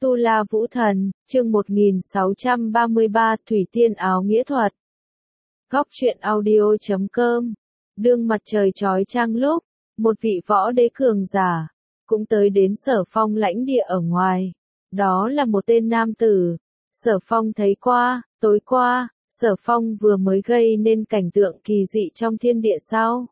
Tu La Vũ Thần, chương 1633, Thủy Tiên Áo Nghĩa Thuật. Góc truyện audio.com. Đương mặt trời chói chang lúc, một vị võ đế cường giả, cũng tới đến Sở Phong lãnh địa ở ngoài. Đó là một tên nam tử. Sở Phong thấy qua, tối qua, Sở Phong vừa mới gây nên cảnh tượng kỳ dị trong thiên địa sao.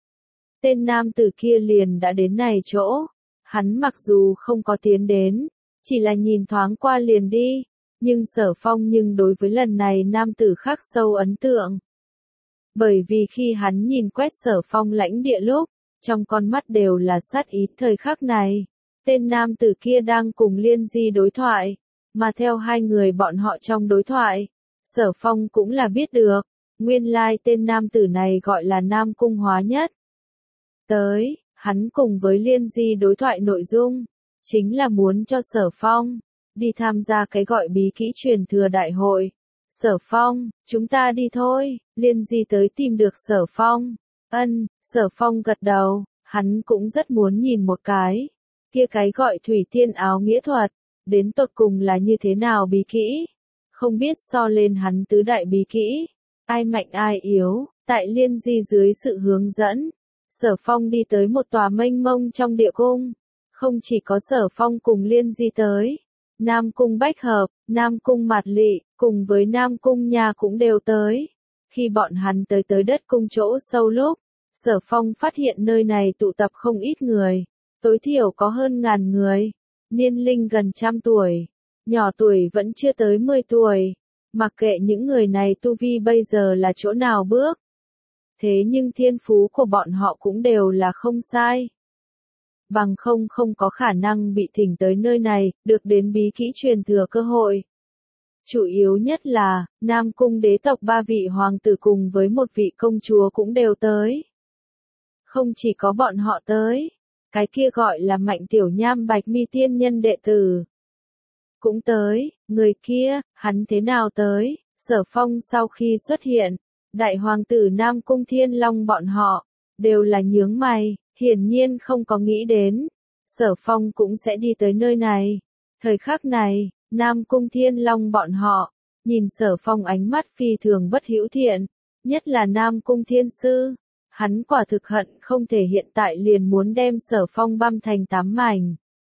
Tên nam tử kia liền đã đến này chỗ. Hắn mặc dù không có tiến đến, chỉ là nhìn thoáng qua liền đi, nhưng Sở Phong đối với lần này nam tử khắc sâu ấn tượng. Bởi vì khi hắn nhìn quét Sở Phong lãnh địa lúc, trong con mắt đều là sát ý. Thời khắc này, tên nam tử kia đang cùng Liên Di đối thoại, mà theo hai người bọn họ trong đối thoại, Sở Phong cũng là biết được, nguyên lai tên nam tử này gọi là Nam Cung Hóa Nhất. Tới, hắn cùng với Liên Di đối thoại nội dung, chính là muốn cho Sở Phong đi tham gia cái gọi bí kỹ truyền thừa đại hội. Sở Phong, chúng ta đi thôi. Liên Di tới tìm được Sở Phong. Sở Phong gật đầu, hắn cũng rất muốn nhìn một cái. Kia cái gọi Thủy Tiên Áo Nghĩa Thuật, đến tột cùng là như thế nào bí kỹ. Không biết so lên hắn tứ đại bí kỹ, ai mạnh ai yếu. Tại Liên Di dưới sự hướng dẫn, Sở Phong đi tới một tòa mênh mông trong địa cung. Không chỉ có Sở Phong cùng Liên Di tới, Nam Cung Bách Hợp, Nam Cung Mạt Lị, cùng với Nam Cung Nha cũng đều tới. Khi bọn hắn tới đất cung chỗ sâu lúc, Sở Phong phát hiện nơi này tụ tập không ít người, tối thiểu có hơn 1000 người, niên linh gần 100 tuổi, nhỏ tuổi vẫn chưa tới 10 tuổi, mặc kệ những người này tu vi bây giờ là chỗ nào bước. Thế nhưng thiên phú của bọn họ cũng đều là không sai. Bằng không có khả năng bị thỉnh tới nơi này, được đến bí kỹ truyền thừa cơ hội. Chủ yếu nhất là, Nam Cung đế tộc 3 vị hoàng tử cùng với một vị công chúa cũng đều tới. Không chỉ có bọn họ tới, cái kia gọi là Mạnh Tiểu Nham Bạch Mi tiên nhân đệ tử cũng tới. Người kia, hắn thế nào tới? Sở Phong sau khi xuất hiện, đại hoàng tử Nam Cung Thiên Long bọn họ đều là nhướng mày. Hiển nhiên không có nghĩ đến, Sở Phong cũng sẽ đi tới nơi này. Thời khắc này, Nam Cung Thiên Long bọn họ, nhìn Sở Phong ánh mắt phi thường bất hữu thiện, nhất là Nam Cung Thiên Sư. Hắn quả thực hận không thể hiện tại liền muốn đem Sở Phong băm thành 8 mảnh.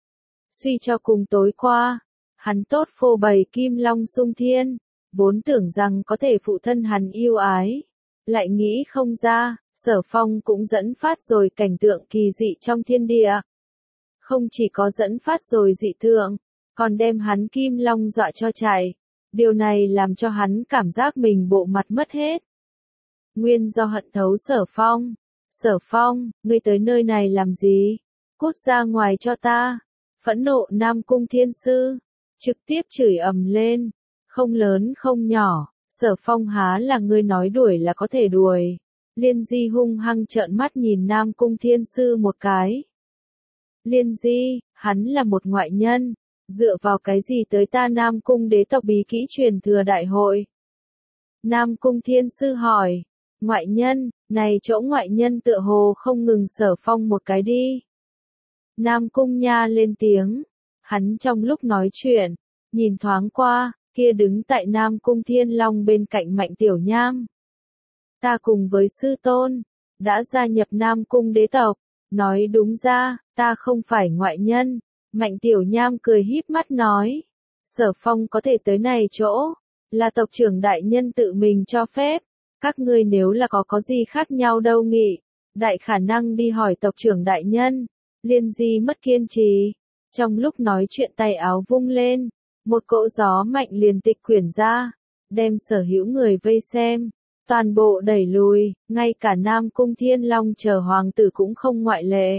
Suy cho cùng tối qua, hắn tốt phô bày Kim Long Sung Thiên, vốn tưởng rằng có thể phụ thân hắn yêu ái, lại nghĩ không ra. Sở Phong cũng dẫn phát rồi cảnh tượng kỳ dị trong thiên địa. Không chỉ có dẫn phát rồi dị tượng, còn đem hắn Kim Long dọa cho chạy. Điều này làm cho hắn cảm giác mình bộ mặt mất hết. Nguyên do hận thấu Sở Phong. Sở Phong, ngươi tới nơi này làm gì? Cút ra ngoài cho ta. Phẫn nộ Nam Cung Thiên Sư, trực tiếp chửi ầm lên. Không lớn không nhỏ, Sở Phong há là ngươi nói đuổi là có thể đuổi. Liên Di hung hăng trợn mắt nhìn Nam Cung Thiên Sư một cái. Liên Di, hắn là một ngoại nhân, dựa vào cái gì tới ta Nam Cung đế tộc bí kỹ truyền thừa đại hội? Nam Cung Thiên Sư hỏi, ngoại nhân, này chỗ ngoại nhân tựa hồ không ngừng Sở Phong một cái đi. Nam Cung Nha lên tiếng, hắn trong lúc nói chuyện, nhìn thoáng qua, kia đứng tại Nam Cung Thiên Long bên cạnh Mạnh Tiểu Nham. Ta cùng với sư tôn, đã gia nhập Nam Cung đế tộc, nói đúng ra, ta không phải ngoại nhân. Mạnh Tiểu Nham cười híp mắt nói, Sở Phong có thể tới này chỗ, là tộc trưởng đại nhân tự mình cho phép, các ngươi nếu là có gì khác nhau đâu nghị, đại khả năng đi hỏi tộc trưởng đại nhân. Liên Di mất kiên trì, trong lúc nói chuyện tay áo vung lên, một cỗ gió mạnh liền tịch quyển ra, đem sở hữu người vây xem toàn bộ đẩy lùi, ngay cả Nam Cung Thiên Long chờ hoàng tử cũng không ngoại lệ.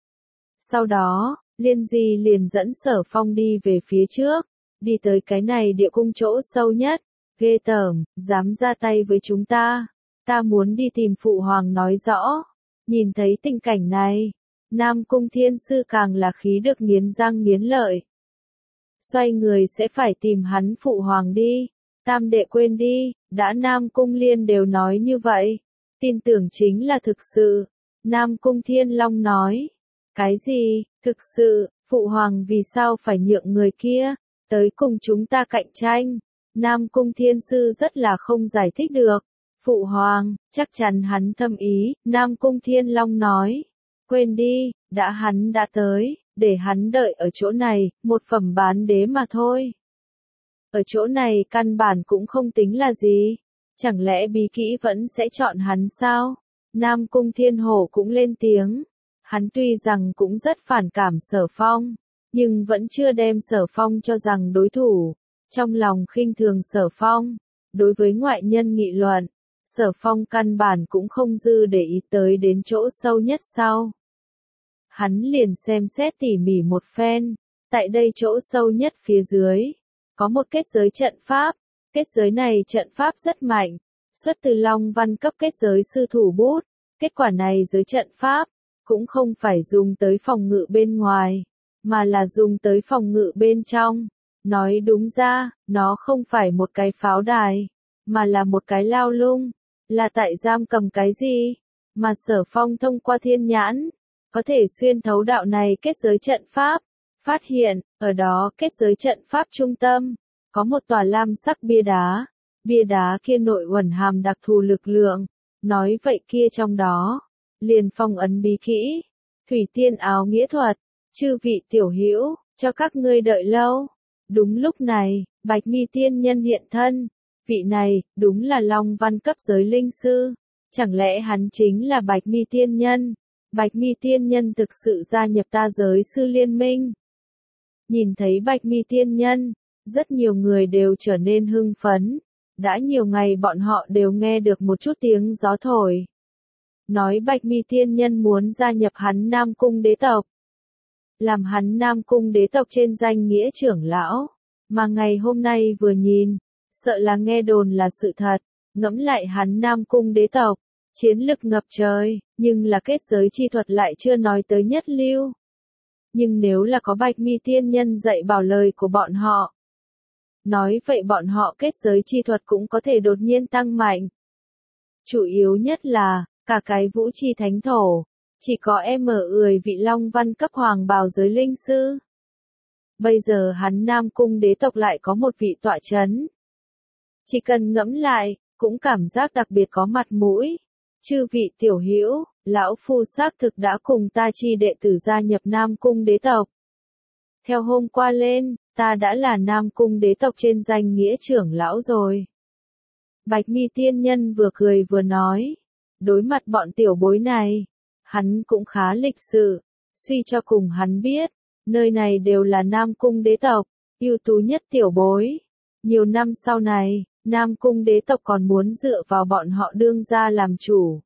Sau đó, Liên Di liền dẫn Sở Phong đi về phía trước, đi tới cái này địa cung chỗ sâu nhất. Ghê tởm, dám ra tay với chúng ta, ta muốn đi tìm phụ hoàng nói rõ. Nhìn thấy tình cảnh này, Nam Cung Thiên Sư càng là khí được nghiến răng nghiến lợi. Xoay người sẽ phải tìm hắn phụ hoàng đi. Tam đệ quên đi, đã Nam Cung Liên đều nói như vậy, tin tưởng chính là thực sự. Nam Cung Thiên Long nói, cái gì, thực sự, phụ hoàng vì sao phải nhượng người kia, tới cùng chúng ta cạnh tranh. Nam Cung Thiên Sư rất là không giải thích được. Phụ hoàng, chắc chắn hắn thâm ý, Nam Cung Thiên Long nói. Quên đi, hắn đã tới, để hắn đợi ở chỗ này, một phẩm bán đế mà thôi. Ở chỗ này căn bản cũng không tính là gì. Chẳng lẽ bí kỹ vẫn sẽ chọn hắn sao? Nam Cung Thiên Hổ cũng lên tiếng. Hắn tuy rằng cũng rất phản cảm Sở Phong, nhưng vẫn chưa đem Sở Phong cho rằng đối thủ. Trong lòng khinh thường Sở Phong, đối với ngoại nhân nghị luận, Sở Phong căn bản cũng không dư để ý tới đến chỗ sâu nhất sau. Hắn liền xem xét tỉ mỉ một phen, tại đây chỗ sâu nhất phía dưới, có một kết giới trận pháp, kết giới này trận pháp rất mạnh, xuất từ Long Văn cấp kết giới sư thủ bút, kết quả này giới trận pháp, cũng không phải dùng tới phòng ngự bên ngoài, mà là dùng tới phòng ngự bên trong. Nói đúng ra, nó không phải một cái pháo đài, mà là một cái lao lung, là tại giam cầm cái gì, mà Sở Phong thông qua thiên nhãn, có thể xuyên thấu đạo này kết giới trận pháp, phát hiện, ở đó kết giới trận pháp trung tâm, có một tòa lam sắc bia đá kia nội uẩn hàm đặc thù lực lượng, nói vậy kia trong đó, liền phong ấn bí kỹ, thủy tiên áo nghĩa thuật, chư vị tiểu hữu, cho các ngươi đợi lâu. Đúng lúc này, Bạch Mi tiên nhân hiện thân, vị này, đúng là Long Văn cấp giới linh sư, chẳng lẽ hắn chính là Bạch Mi tiên nhân? Bạch Mi tiên nhân thực sự gia nhập ta giới sư liên minh. Nhìn thấy Bạch Mi tiên nhân, rất nhiều người đều trở nên hưng phấn, đã nhiều ngày bọn họ đều nghe được một chút tiếng gió thổi. Nói Bạch Mi tiên nhân muốn gia nhập hắn Nam Cung đế tộc. Làm hắn Nam Cung đế tộc trên danh nghĩa trưởng lão, mà ngày hôm nay vừa nhìn, sợ là nghe đồn là sự thật, ngẫm lại hắn Nam Cung đế tộc, chiến lực ngập trời, nhưng là kết giới chi thuật lại chưa nói tới nhất lưu. Nhưng nếu là có Bạch Mi tiên nhân dạy bảo lời của bọn họ, nói vậy bọn họ kết giới chi thuật cũng có thể đột nhiên tăng mạnh. Chủ yếu nhất là, cả cái vũ chi thánh thổ, chỉ có vị Long Văn cấp hoàng bào giới linh sư. Bây giờ hắn Nam Cung đế tộc lại có một vị tọa chấn. Chỉ cần ngẫm lại, cũng cảm giác đặc biệt có mặt mũi. Chư vị tiểu hữu, lão phu xác thực đã cùng ta chi đệ tử gia nhập Nam Cung đế tộc. Theo hôm qua lên, ta đã là Nam Cung đế tộc trên danh nghĩa trưởng lão rồi. Bạch Mi tiên nhân vừa cười vừa nói, đối mặt bọn tiểu bối này, hắn cũng khá lịch sự, suy cho cùng hắn biết, nơi này đều là Nam Cung đế tộc, ưu tú nhất tiểu bối. Nhiều năm sau này, Nam Cung đế tộc còn muốn dựa vào bọn họ đương gia làm chủ.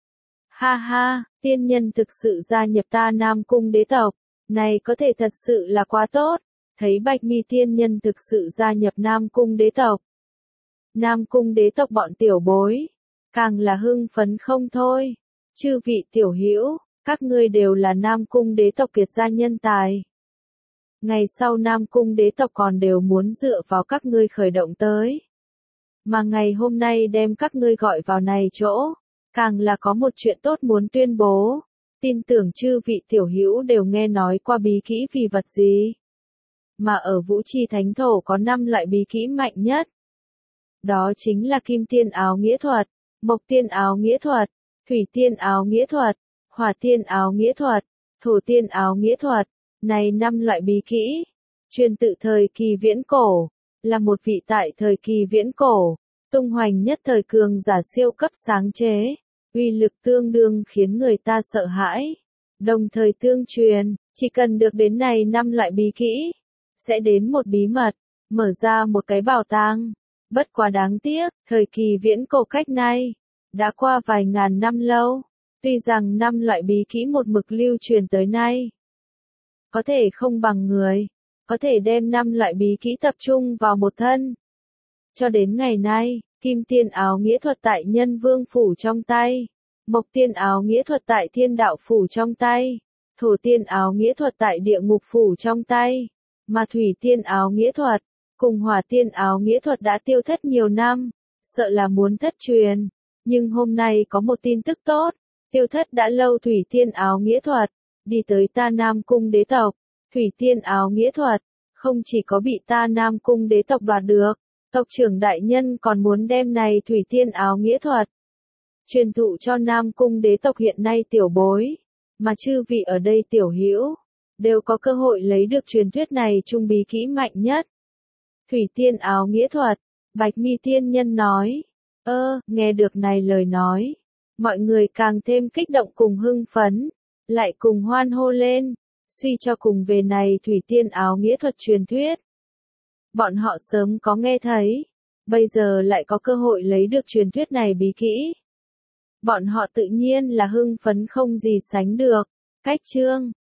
Ha ha, tiên nhân thực sự gia nhập ta Nam Cung đế tộc, này có thể thật sự là quá tốt, thấy Bạch Mi tiên nhân thực sự gia nhập Nam Cung đế tộc. Nam Cung đế tộc bọn tiểu bối, càng là hưng phấn không thôi. Chư vị tiểu hữu, các ngươi đều là Nam Cung đế tộc kiệt gia nhân tài. Ngày sau Nam Cung đế tộc còn đều muốn dựa vào các ngươi khởi động tới. Mà ngày hôm nay đem các ngươi gọi vào này chỗ, càng là có một chuyện tốt muốn tuyên bố. Tin tưởng chư vị tiểu hữu đều nghe nói qua bí kỹ vì vật gì. Mà ở Vũ Chi Thánh Thổ có 5 loại bí kỹ mạnh nhất. Đó chính là Kim Tiên Áo Nghĩa Thuật, Mộc Tiên Áo Nghĩa Thuật, Thủy Tiên Áo Nghĩa Thuật, Hỏa Tiên Áo Nghĩa Thuật, Thổ Tiên Áo Nghĩa Thuật. Này 5 loại bí kỹ, truyền tự thời kỳ viễn cổ, là một vị tại thời kỳ viễn cổ, tung hoành nhất thời cường giả siêu cấp sáng chế, uy lực tương đương khiến người ta sợ hãi. Đồng thời tương truyền, chỉ cần được đến này 5 loại bí kỹ, sẽ đến một bí mật, mở ra một cái bảo tàng. Bất quá đáng tiếc, thời kỳ viễn cổ cách nay, đã qua vài ngàn năm lâu, tuy rằng 5 loại bí kỹ một mực lưu truyền tới nay. Có thể không bằng người, có thể đem 5 loại bí kỹ tập trung vào một thân. Cho đến ngày nay, Kim Tiên Áo Nghĩa Thuật tại Nhân Vương Phủ trong tay, Mộc Tiên Áo Nghĩa Thuật tại Thiên Đạo Phủ trong tay, Thổ Tiên Áo Nghĩa Thuật tại Địa Ngục Phủ trong tay, mà Thủy Tiên Áo Nghĩa Thuật, cùng Hỏa Tiên Áo Nghĩa Thuật đã tiêu thất nhiều năm, sợ là muốn thất truyền. Nhưng hôm nay có một tin tức tốt, tiêu thất đã lâu Thủy Tiên Áo Nghĩa Thuật, đi tới ta Nam Cung đế tộc. Thủy Tiên Áo Nghĩa Thuật, Không chỉ có bị ta Nam Cung đế tộc đoạt được, tộc trưởng đại nhân còn muốn đem này thủy tiên áo nghĩa thuật truyền thụ cho Nam Cung đế tộc hiện nay tiểu bối, mà chư vị ở đây tiểu hữu đều có cơ hội lấy được truyền thuyết này trung bí kỹ mạnh nhất. Thủy tiên áo nghĩa thuật, Bạch Mi tiên nhân nói. Nghe được này lời nói, mọi người càng thêm kích động cùng hưng phấn, lại cùng hoan hô lên, suy cho cùng về này thủy tiên áo nghĩa thuật truyền thuyết. Bọn họ sớm có nghe thấy, bây giờ lại có cơ hội lấy được truyền thuyết này bí kỹ. Bọn họ tự nhiên là hưng phấn không gì sánh được. Cách chương